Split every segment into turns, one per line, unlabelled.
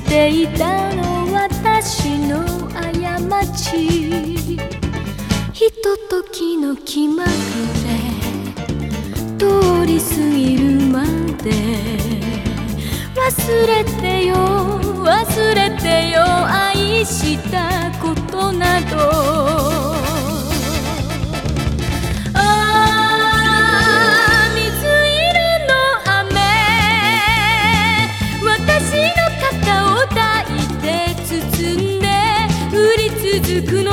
していたの私の過ち。ひとときの気まぐれ通り過ぎるまで忘れてよ忘れてよ愛したことなど。続くの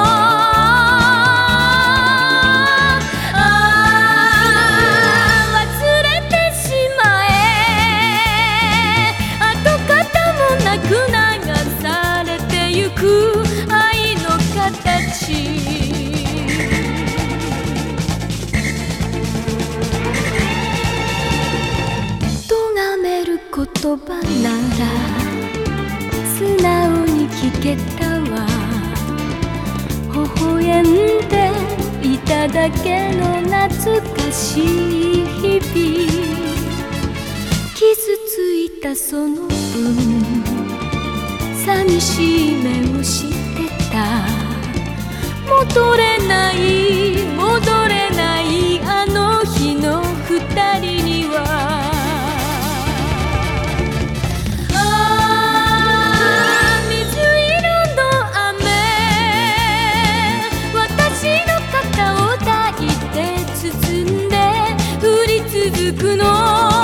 忘れてしまえ跡形もなく流されてゆく愛の形。咎める言葉なら素直に聞けたわ。微笑んでいただけの懐かしい日々。傷ついたその分寂しい目をしてた。戻れない戻れないあの日の二人には続くの